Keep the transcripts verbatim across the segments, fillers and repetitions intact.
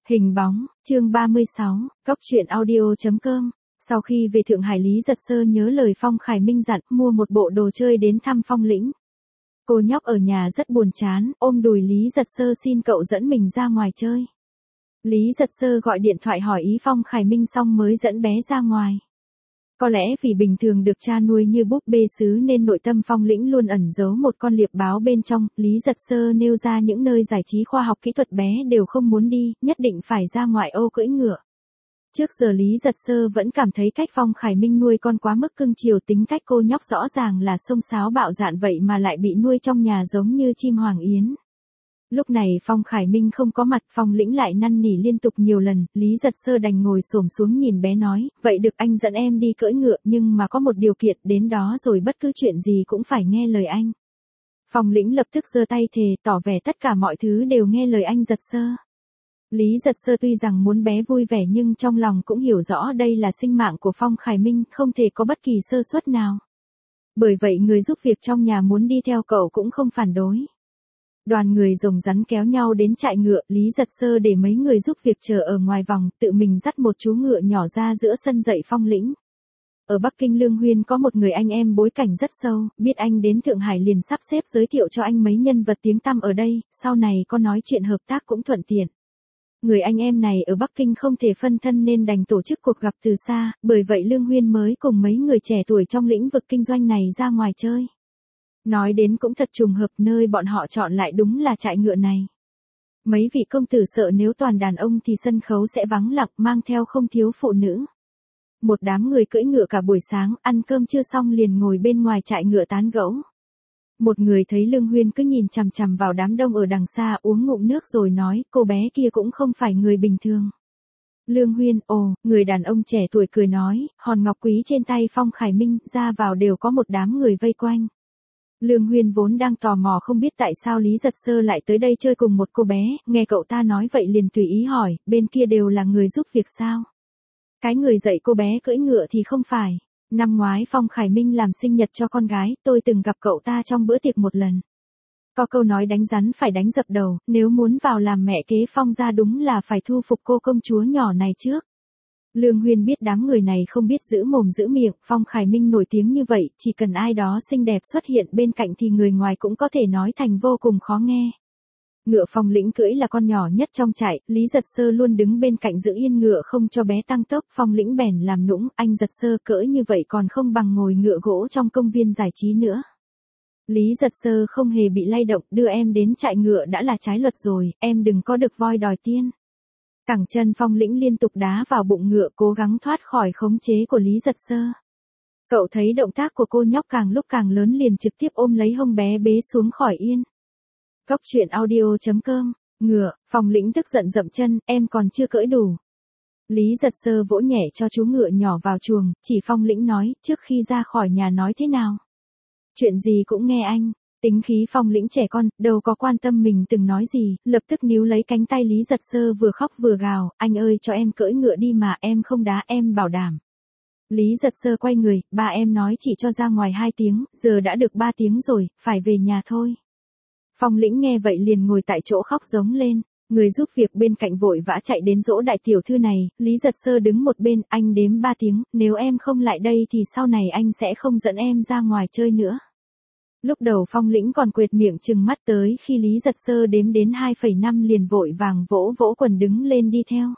Hình bóng, chương ba mươi sáu, Góc truyện audio chấm com. Sau khi về Thượng Hải, Lý Giật Sơ nhớ lời Phong Khải Minh dặn, mua một bộ đồ chơi đến thăm Phong Lĩnh. Cô nhóc ở nhà rất buồn chán, ôm đùi Lý Giật Sơ xin cậu dẫn mình ra ngoài chơi. Lý Giật Sơ gọi điện thoại hỏi ý Phong Khải Minh xong mới dẫn bé ra ngoài. Có lẽ vì bình thường được cha nuôi như búp bê sứ nên nội tâm Phong Lĩnh luôn ẩn giấu một con liệp báo bên trong. Lý Giật Sơ nêu ra những nơi giải trí khoa học kỹ thuật bé đều không muốn đi, nhất định phải ra ngoại ô cưỡi ngựa. Trước giờ Lý Giật Sơ vẫn cảm thấy cách Phong Khải Minh nuôi con quá mức cưng chiều, tính cách cô nhóc rõ ràng là xông xáo bạo dạn vậy mà lại bị nuôi trong nhà giống như chim hoàng yến. Lúc này Phong Khải Minh không có mặt, Phong Lĩnh lại năn nỉ liên tục nhiều lần, Lý Giật Sơ đành ngồi xổm xuống nhìn bé nói, vậy được anh dẫn em đi cưỡi ngựa, nhưng mà có một điều kiện, đến đó rồi bất cứ chuyện gì cũng phải nghe lời anh. Phong Lĩnh lập tức giơ tay thề, tỏ vẻ tất cả mọi thứ đều nghe lời anh Giật Sơ. Lý Giật Sơ tuy rằng muốn bé vui vẻ nhưng trong lòng cũng hiểu rõ đây là sinh mạng của Phong Khải Minh, không thể có bất kỳ sơ suất nào. Bởi vậy người giúp việc trong nhà muốn đi theo cậu cũng không phản đối. Đoàn người rồng rắn kéo nhau đến trại ngựa, Lý Giật Sơ để mấy người giúp việc chờ ở ngoài vòng, tự mình dắt một chú ngựa nhỏ ra giữa sân dạy Phong Lĩnh. Ở Bắc Kinh Lương Huyên có một người anh em bối cảnh rất sâu, biết anh đến Thượng Hải liền sắp xếp giới thiệu cho anh mấy nhân vật tiếng tăm ở đây, sau này có nói chuyện hợp tác cũng thuận tiện. Người anh em này ở Bắc Kinh không thể phân thân nên đành tổ chức cuộc gặp từ xa, bởi vậy Lương Huyên mới cùng mấy người trẻ tuổi trong lĩnh vực kinh doanh này ra ngoài chơi. Nói đến cũng thật trùng hợp, nơi bọn họ chọn lại đúng là trại ngựa này. Mấy vị công tử sợ nếu toàn đàn ông thì sân khấu sẽ vắng lặng, mang theo không thiếu phụ nữ. Một đám người cưỡi ngựa cả buổi sáng, ăn cơm chưa xong liền ngồi bên ngoài trại ngựa tán gẫu. Một người thấy Lương Huyên cứ nhìn chằm chằm vào đám đông ở đằng xa, uống ngụm nước rồi nói, cô bé kia cũng không phải người bình thường. Lương Huyên, ồ, người đàn ông trẻ tuổi cười nói, hòn ngọc quý trên tay Phong Khải Minh, ra vào đều có một đám người vây quanh. Lương Huyên vốn đang tò mò không biết tại sao Lý Giật Sơ lại tới đây chơi cùng một cô bé, nghe cậu ta nói vậy liền tùy ý hỏi, bên kia đều là người giúp việc sao? Cái người dạy cô bé cưỡi ngựa thì không phải. Năm ngoái Phong Khải Minh làm sinh nhật cho con gái, tôi từng gặp cậu ta trong bữa tiệc một lần. Có câu nói đánh rắn phải đánh dập đầu, nếu muốn vào làm mẹ kế Phong gia đúng là phải thu phục cô công chúa nhỏ này trước. Lương Huyên biết đám người này không biết giữ mồm giữ miệng, Phong Khải Minh nổi tiếng như vậy, chỉ cần ai đó xinh đẹp xuất hiện bên cạnh thì người ngoài cũng có thể nói thành vô cùng khó nghe. Ngựa Phong Lĩnh cưỡi là con nhỏ nhất trong trại, Lý Giật Sơ luôn đứng bên cạnh giữ yên ngựa không cho bé tăng tốc, Phong Lĩnh bèn làm nũng, anh Giật Sơ cưỡi như vậy còn không bằng ngồi ngựa gỗ trong công viên giải trí nữa. Lý Giật Sơ không hề bị lay động, đưa em đến trại ngựa đã là trái luật rồi, em đừng có được voi đòi tiên. Cẳng chân Phong Lĩnh liên tục đá vào bụng ngựa cố gắng thoát khỏi khống chế của Lý Giật Sơ. Cậu thấy động tác của cô nhóc càng lúc càng lớn liền trực tiếp ôm lấy hông bé bế xuống khỏi yên. Góc truyện audio chấm com, ngựa, Phong Lĩnh tức giận dậm chân, em còn chưa cưỡi đủ. Lý Giật Sơ vỗ nhẹ cho chú ngựa nhỏ vào chuồng, chỉ Phong Lĩnh nói, trước khi ra khỏi nhà nói thế nào. Chuyện gì cũng nghe anh. Tính khí Phong Lĩnh trẻ con, đâu có quan tâm mình từng nói gì, lập tức níu lấy cánh tay Lý Giật Sơ vừa khóc vừa gào, anh ơi cho em cưỡi ngựa đi mà, em không đá, em bảo đảm. Lý Giật Sơ quay người, ba em nói chỉ cho ra ngoài hai tiếng, giờ đã được ba tiếng rồi, phải về nhà thôi. Phong Lĩnh nghe vậy liền ngồi tại chỗ khóc giống lên, người giúp việc bên cạnh vội vã chạy đến dỗ đại tiểu thư này, Lý Giật Sơ đứng một bên, anh đếm ba tiếng, nếu em không lại đây thì sau này anh sẽ không dẫn em ra ngoài chơi nữa. Lúc đầu Phong Lĩnh còn quệt miệng trừng mắt tới khi Lý Giật Sơ đếm đến hai phẩy năm liền vội vàng vỗ vỗ quần đứng lên đi theo.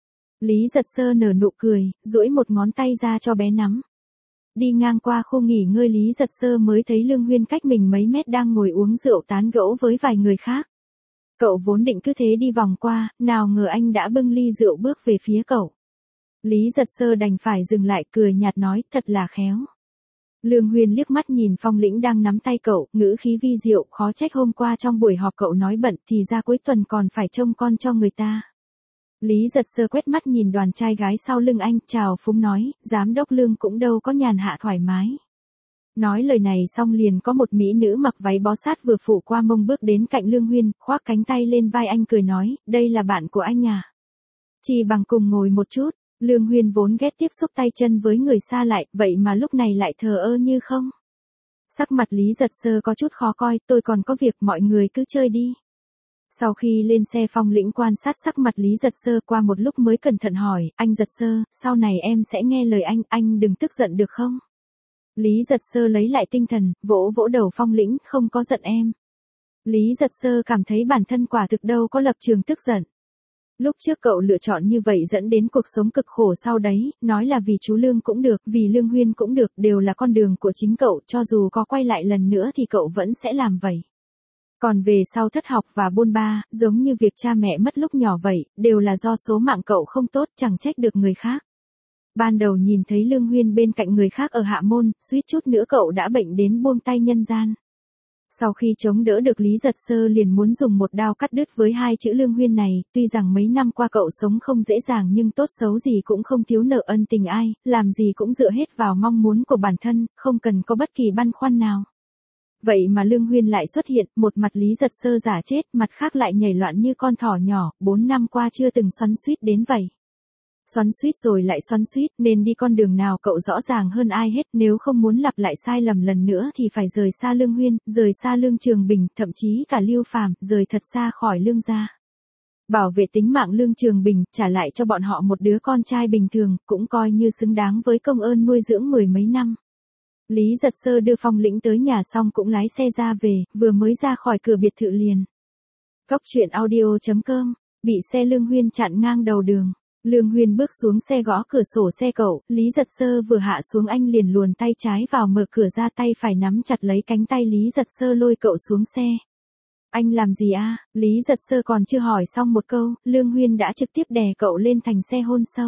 Lý Giật Sơ nở nụ cười, duỗi một ngón tay ra cho bé nắm. Đi ngang qua khu nghỉ ngơi Lý Giật Sơ mới thấy Lương Huyên cách mình mấy mét đang ngồi uống rượu tán gẫu với vài người khác. Cậu vốn định cứ thế đi vòng qua, nào ngờ anh đã bưng ly rượu bước về phía cậu. Lý Giật Sơ đành phải dừng lại cười nhạt nói, thật là khéo. Lương Huyên liếc mắt nhìn Phong Lĩnh đang nắm tay cậu, ngữ khí vi diệu, khó trách hôm qua trong buổi họp cậu nói bận thì ra cuối tuần còn phải trông con cho người ta. Lý Giật Sơ quét mắt nhìn đoàn trai gái sau lưng anh, chào phúng nói, giám đốc Lương cũng đâu có nhàn hạ thoải mái. Nói lời này xong liền có một mỹ nữ mặc váy bó sát vừa phủ qua mông bước đến cạnh Lương Huyên, khoác cánh tay lên vai anh cười nói, đây là bạn của anh à. Chỉ bằng cùng ngồi một chút. Lương Huyên vốn ghét tiếp xúc tay chân với người xa lại, vậy mà lúc này lại thờ ơ như không. Sắc mặt Lý Giật Sơ có chút khó coi, tôi còn có việc mọi người cứ chơi đi. Sau khi lên xe Phong Lĩnh quan sát sắc mặt Lý Giật Sơ qua một lúc mới cẩn thận hỏi, anh Giật Sơ, sau này em sẽ nghe lời anh, anh đừng tức giận được không? Lý Giật Sơ lấy lại tinh thần, vỗ vỗ đầu Phong Lĩnh, không có giận em. Lý Giật Sơ cảm thấy bản thân quả thực đâu có lập trường tức giận. Lúc trước cậu lựa chọn như vậy dẫn đến cuộc sống cực khổ sau đấy, nói là vì chú Lương cũng được, vì Lương Huyên cũng được, đều là con đường của chính cậu, cho dù có quay lại lần nữa thì cậu vẫn sẽ làm vậy. Còn về sau thất học và buôn ba, giống như việc cha mẹ mất lúc nhỏ vậy, đều là do số mạng cậu không tốt, chẳng trách được người khác. Ban đầu nhìn thấy Lương Huyên bên cạnh người khác ở hạ môn, suýt chút nữa cậu đã bệnh đến buông tay nhân gian. Sau khi chống đỡ được Lý Giật Sơ liền muốn dùng một đao cắt đứt với hai chữ Lương Huyên này, tuy rằng mấy năm qua cậu sống không dễ dàng nhưng tốt xấu gì cũng không thiếu nợ ân tình ai, làm gì cũng dựa hết vào mong muốn của bản thân, không cần có bất kỳ băn khoăn nào. Vậy mà Lương Huyên lại xuất hiện, một mặt Lý Giật Sơ giả chết, mặt khác lại nhảy loạn như con thỏ nhỏ, bốn năm qua chưa từng xoắn xuýt đến vậy. Xoắn xuýt rồi lại xoắn xuýt, nên đi con đường nào cậu rõ ràng hơn ai hết, nếu không muốn lặp lại sai lầm lần nữa thì phải rời xa Lương Huyên, rời xa Lương Trường Bình, thậm chí cả Lưu Phàm, rời thật xa khỏi Lương gia. Bảo vệ tính mạng Lương Trường Bình, trả lại cho bọn họ một đứa con trai bình thường, cũng coi như xứng đáng với công ơn nuôi dưỡng mười mấy năm. Lý Giật Sơ đưa Phong Lĩnh tới nhà xong cũng lái xe ra về, vừa mới ra khỏi cửa biệt thự liền. Cốc truyện audio chấm com, bị xe Lương Huyên chặn ngang đầu đường. Lương Huyên bước xuống xe gõ cửa sổ xe cậu, Lý Giật Sơ vừa hạ xuống anh liền luồn tay trái vào mở cửa ra, tay phải nắm chặt lấy cánh tay Lý Giật Sơ lôi cậu xuống xe. Anh làm gì a? Lý Giật Sơ còn chưa hỏi xong một câu, Lương Huyên đã trực tiếp đè cậu lên thành xe hôn sâu.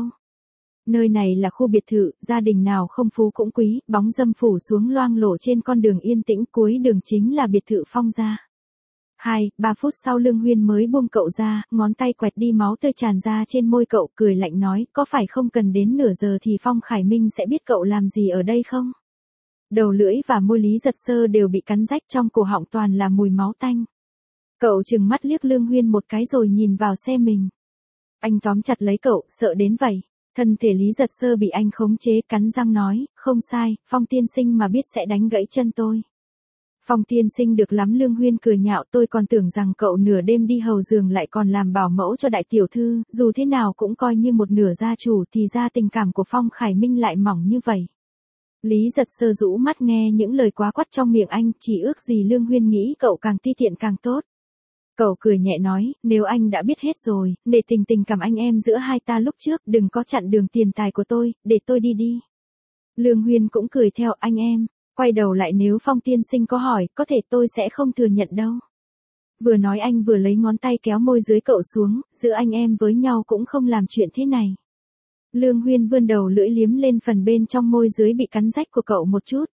Nơi này là khu biệt thự, gia đình nào không phú cũng quý, bóng râm phủ xuống loang lổ trên con đường yên tĩnh, cuối đường chính là biệt thự Phong gia. Hai, ba phút sau Lương Huyên mới buông cậu ra, ngón tay quẹt đi máu tươi tràn ra trên môi cậu, cười lạnh nói, có phải không cần đến nửa giờ thì Phong Khải Minh sẽ biết cậu làm gì ở đây không? Đầu lưỡi và môi Lý Giật Sơ đều bị cắn rách, trong cổ họng toàn là mùi máu tanh. Cậu trừng mắt liếc Lương Huyên một cái rồi nhìn vào xe mình. Anh tóm chặt lấy cậu, sợ đến vậy. Thân thể Lý Giật Sơ bị anh khống chế, cắn răng nói, không sai, Phong tiên sinh mà biết sẽ đánh gãy chân tôi. Phong tiên sinh được lắm, Lương Huyên cười nhạo, tôi còn tưởng rằng cậu nửa đêm đi hầu giường lại còn làm bảo mẫu cho đại tiểu thư, dù thế nào cũng coi như một nửa gia chủ, thì ra tình cảm của Phong Khải Minh lại mỏng như vậy. Lý Giật Sơ rũ mắt nghe những lời quá quắt trong miệng anh, chỉ ước gì Lương Huyên nghĩ cậu càng ti tiện càng tốt. Cậu cười nhẹ nói, nếu anh đã biết hết rồi, để tình tình cảm anh em giữa hai ta lúc trước, đừng có chặn đường tiền tài của tôi, để tôi đi đi. Lương Huyên cũng cười theo, anh em. Quay đầu lại, nếu Phong tiên sinh có hỏi, có thể tôi sẽ không thừa nhận đâu. Vừa nói anh vừa lấy ngón tay kéo môi dưới cậu xuống, giữa anh em với nhau cũng không làm chuyện thế này. Lương Huyên vươn đầu lưỡi liếm lên phần bên trong môi dưới bị cắn rách của cậu một chút.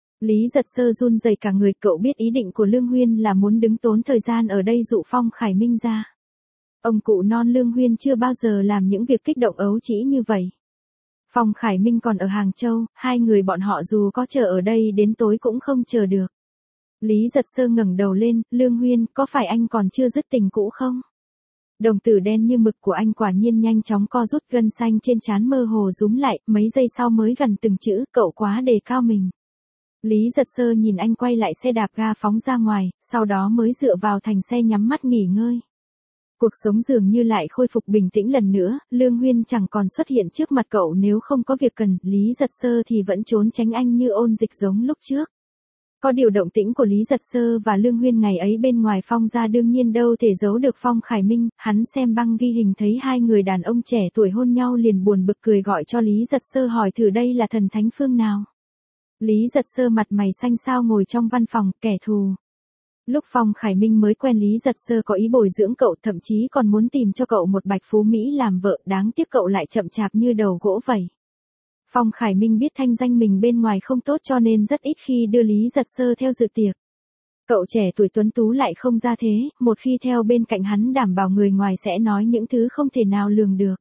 Lý Giật Sơ run rẩy cả người, cậu biết ý định của Lương Huyên là muốn đứng tốn thời gian ở đây dụ Phong Khải Minh ra. Ông cụ non Lương Huyên chưa bao giờ làm những việc kích động ấu trĩ như vậy. Phong Khải Minh còn ở Hàng Châu, hai người bọn họ dù có chờ ở đây đến tối cũng không chờ được. Lý Giật Sơ ngẩng đầu lên, Lương Huyên, có phải anh còn chưa dứt tình cũ không? Đồng tử đen như mực của anh quả nhiên nhanh chóng co rút, gân xanh trên trán mơ hồ rúm lại, mấy giây sau mới gần từng chữ, cậu quá đề cao mình. Lý Giật Sơ nhìn anh quay lại xe đạp ga phóng ra ngoài, sau đó mới dựa vào thành xe nhắm mắt nghỉ ngơi. Cuộc sống dường như lại khôi phục bình tĩnh lần nữa, Lương Huyên chẳng còn xuất hiện trước mặt cậu nếu không có việc cần, Lý Giật Sơ thì vẫn trốn tránh anh như ôn dịch giống lúc trước. Có điều động tĩnh của Lý Giật Sơ và Lương Huyên ngày ấy bên ngoài Phong gia đương nhiên đâu thể giấu được Phong Khải Minh, hắn xem băng ghi hình thấy hai người đàn ông trẻ tuổi hôn nhau liền buồn bực cười gọi cho Lý Giật Sơ hỏi thử đây là thần thánh phương nào. Lý Giật Sơ mặt mày xanh xao ngồi trong văn phòng, kẻ thù. Lúc Phong Khải Minh mới quen Lý Giật Sơ có ý bồi dưỡng cậu, thậm chí còn muốn tìm cho cậu một bạch phú Mỹ làm vợ, đáng tiếc cậu lại chậm chạp như đầu gỗ vậy. Phong Khải Minh biết thanh danh mình bên ngoài không tốt cho nên rất ít khi đưa Lý Giật Sơ theo dự tiệc. Cậu trẻ tuổi tuấn tú lại không ra thế, một khi theo bên cạnh hắn đảm bảo người ngoài sẽ nói những thứ không thể nào lường được.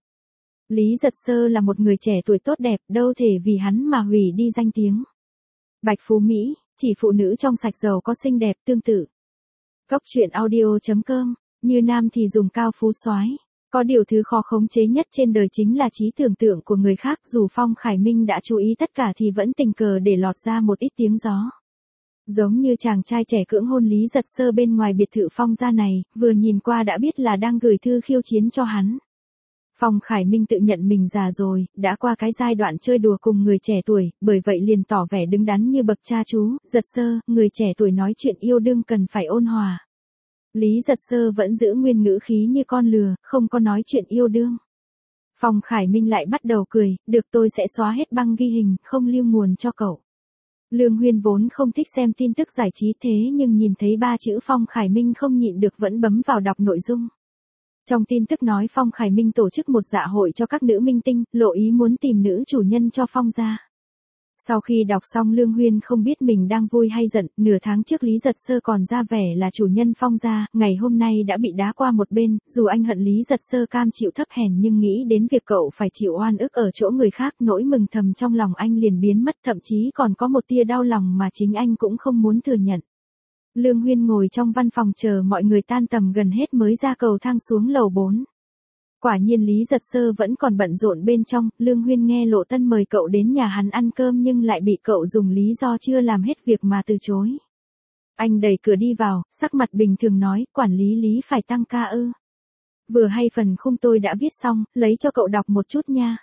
Lý Giật Sơ là một người trẻ tuổi tốt đẹp, đâu thể vì hắn mà hủy đi danh tiếng. Bạch phú Mỹ, chỉ phụ nữ trong sạch giàu có xinh đẹp tương tự. Cốc truyện audio chấm com, như nam thì dùng cao phú soái. Có điều thứ khó khống chế nhất trên đời chính là trí tưởng tượng của người khác, dù Phong Khải Minh đã chú ý tất cả thì vẫn tình cờ để lọt ra một ít tiếng gió. Giống như chàng trai trẻ cưỡng hôn Lý Giật Sơ bên ngoài biệt thự Phong gia này, vừa nhìn qua đã biết là đang gửi thư khiêu chiến cho hắn. Phong Khải Minh tự nhận mình già rồi, đã qua cái giai đoạn chơi đùa cùng người trẻ tuổi, bởi vậy liền tỏ vẻ đứng đắn như bậc cha chú. Giật Sơ, người trẻ tuổi nói chuyện yêu đương cần phải ôn hòa. Lý Giật Sơ vẫn giữ nguyên ngữ khí như con lừa, không có nói chuyện yêu đương. Phong Khải Minh lại bắt đầu cười, được tôi sẽ xóa hết băng ghi hình, không lưu nguồn cho cậu. Lương Huyên vốn không thích xem tin tức giải trí thế nhưng nhìn thấy ba chữ Phong Khải Minh không nhịn được vẫn bấm vào đọc nội dung. Trong tin tức nói Phong Khải Minh tổ chức một dạ hội cho các nữ minh tinh, lộ ý muốn tìm nữ chủ nhân cho Phong gia. Sau khi đọc xong Lương Huyên không biết mình đang vui hay giận, nửa tháng trước Lý Giật Sơ còn ra vẻ là chủ nhân Phong gia, ngày hôm nay đã bị đá qua một bên, dù anh hận Lý Giật Sơ cam chịu thấp hèn nhưng nghĩ đến việc cậu phải chịu oan ức ở chỗ người khác, nỗi mừng thầm trong lòng anh liền biến mất, thậm chí còn có một tia đau lòng mà chính anh cũng không muốn thừa nhận. Lương Huyên ngồi trong văn phòng chờ mọi người tan tầm gần hết mới ra cầu thang xuống lầu bốn. Quả nhiên Lý Giật Sơ vẫn còn bận rộn bên trong, Lương Huyên nghe Lộ Tân mời cậu đến nhà hắn ăn cơm nhưng lại bị cậu dùng lý do chưa làm hết việc mà từ chối. Anh đẩy cửa đi vào, sắc mặt bình thường nói, quản lý Lý phải tăng ca ư. Vừa hay phần khung tôi đã viết xong, lấy cho cậu đọc một chút nha.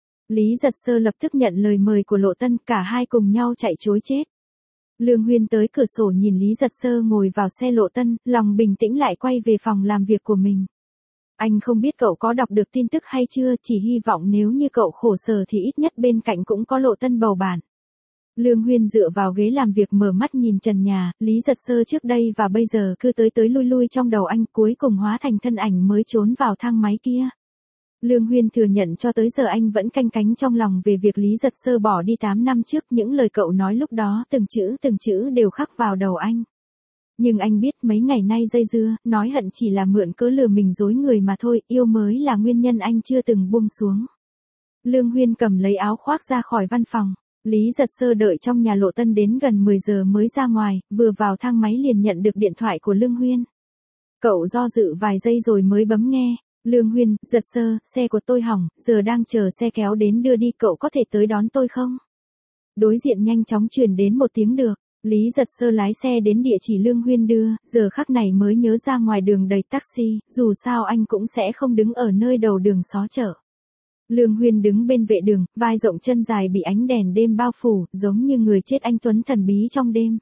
Lý Giật Sơ lập tức nhận lời mời của Lộ Tân, cả hai cùng nhau chạy trối chết. Lương Huyên tới cửa sổ nhìn Lý Giật Sơ ngồi vào xe Lộ Tân, lòng bình tĩnh lại quay về phòng làm việc của mình. Anh không biết cậu có đọc được tin tức hay chưa, chỉ hy vọng nếu như cậu khổ sở thì ít nhất bên cạnh cũng có Lộ Tân bầu bạn. Lương Huyên dựa vào ghế làm việc mở mắt nhìn trần nhà, Lý Giật Sơ trước đây và bây giờ cứ tới tới lui lui trong đầu anh, cuối cùng hóa thành thân ảnh mới trốn vào thang máy kia. Lương Huyên thừa nhận cho tới giờ anh vẫn canh cánh trong lòng về việc Lý Giật Sơ bỏ đi tám năm trước, những lời cậu nói lúc đó từng chữ từng chữ đều khắc vào đầu anh. Nhưng anh biết mấy ngày nay dây dưa, nói hận chỉ là mượn cớ lừa mình dối người mà thôi, yêu mới là nguyên nhân anh chưa từng buông xuống. Lương Huyên cầm lấy áo khoác ra khỏi văn phòng. Lý Giật Sơ đợi trong nhà Lộ Tân đến gần mười giờ mới ra ngoài, vừa vào thang máy liền nhận được điện thoại của Lương Huyên. Cậu do dự vài giây rồi mới bấm nghe. Lương Huyên, Giật Sơ, xe của tôi hỏng, giờ đang chờ xe kéo đến đưa đi, cậu có thể tới đón tôi không? Đối diện nhanh chóng truyền đến một tiếng được. Lý Giật Sơ lái xe đến địa chỉ Lương Huyên đưa, giờ khắc này mới nhớ ra ngoài đường đầy taxi, dù sao anh cũng sẽ không đứng ở nơi đầu đường xó chợ. Lương Huyên đứng bên vệ đường, vai rộng chân dài bị ánh đèn đêm bao phủ, giống như người chết anh tuấn thần bí trong đêm.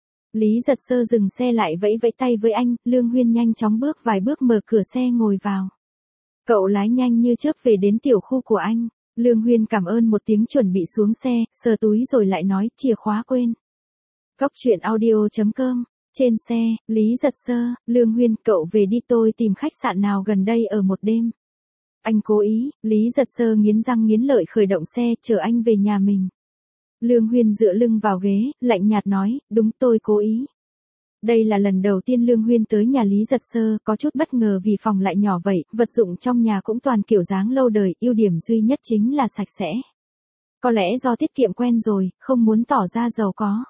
Lý Giật Sơ dừng xe lại vẫy vẫy tay với anh, Lương Huyên nhanh chóng bước vài bước mở cửa xe ngồi vào. Cậu lái nhanh như chớp về đến tiểu khu của anh. Lương Huyên cảm ơn một tiếng chuẩn bị xuống xe, sờ túi rồi lại nói, chìa khóa quên. Cóc truyện audio chấm com. Trên xe, Lý Giật Sơ, Lương Huyên, cậu về đi, tôi tìm khách sạn nào gần đây ở một đêm. Anh cố ý. Lý Giật Sơ nghiến răng nghiến lợi khởi động xe, chở anh về nhà mình. Lương Huyên dựa lưng vào ghế, lạnh nhạt nói, đúng, tôi cố ý. Đây là lần đầu tiên Lương Huyên tới nhà Lý Giật Sơ, có chút bất ngờ vì phòng lại nhỏ vậy, vật dụng trong nhà cũng toàn kiểu dáng lâu đời, ưu điểm duy nhất chính là sạch sẽ. Có lẽ do tiết kiệm quen rồi, không muốn tỏ ra giàu có.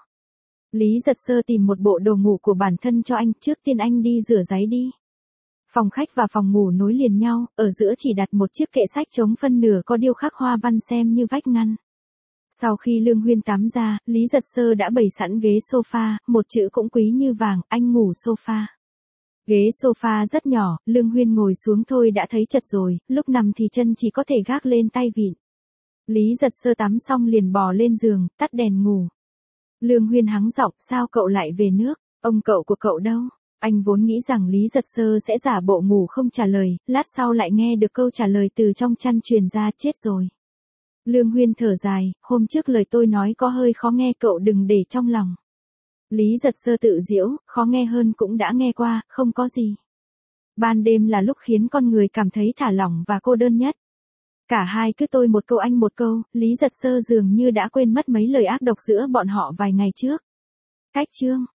Lý Giật Sơ tìm một bộ đồ ngủ của bản thân cho anh, trước tiên anh đi rửa ráy đi. Phòng khách và phòng ngủ nối liền nhau, ở giữa chỉ đặt một chiếc kệ sách trống phân nửa có điêu khắc hoa văn xem như vách ngăn. Sau khi Lương Huyên tắm ra, Lý Giật Sơ đã bày sẵn ghế sofa, một chữ cũng quý như vàng, anh ngủ sofa. Ghế sofa rất nhỏ, Lương Huyên ngồi xuống thôi đã thấy chật rồi, lúc nằm thì chân chỉ có thể gác lên tay vịn. Lý Giật Sơ tắm xong liền bò lên giường, tắt đèn ngủ. Lương Huyên hắng giọng, sao cậu lại về nước, ông cậu của cậu đâu? Anh vốn nghĩ rằng Lý Giật Sơ sẽ giả bộ ngủ không trả lời, lát sau lại nghe được câu trả lời từ trong chăn truyền ra, chết rồi. Lương Huyên thở dài, hôm trước lời tôi nói có hơi khó nghe, cậu đừng để trong lòng. Lý Giật Sơ tự giễu, khó nghe hơn cũng đã nghe qua, không có gì. Ban đêm là lúc khiến con người cảm thấy thả lỏng và cô đơn nhất. Cả hai cứ tôi một câu anh một câu, Lý Giật Sơ dường như đã quên mất mấy lời ác độc giữa bọn họ vài ngày trước. Cách chương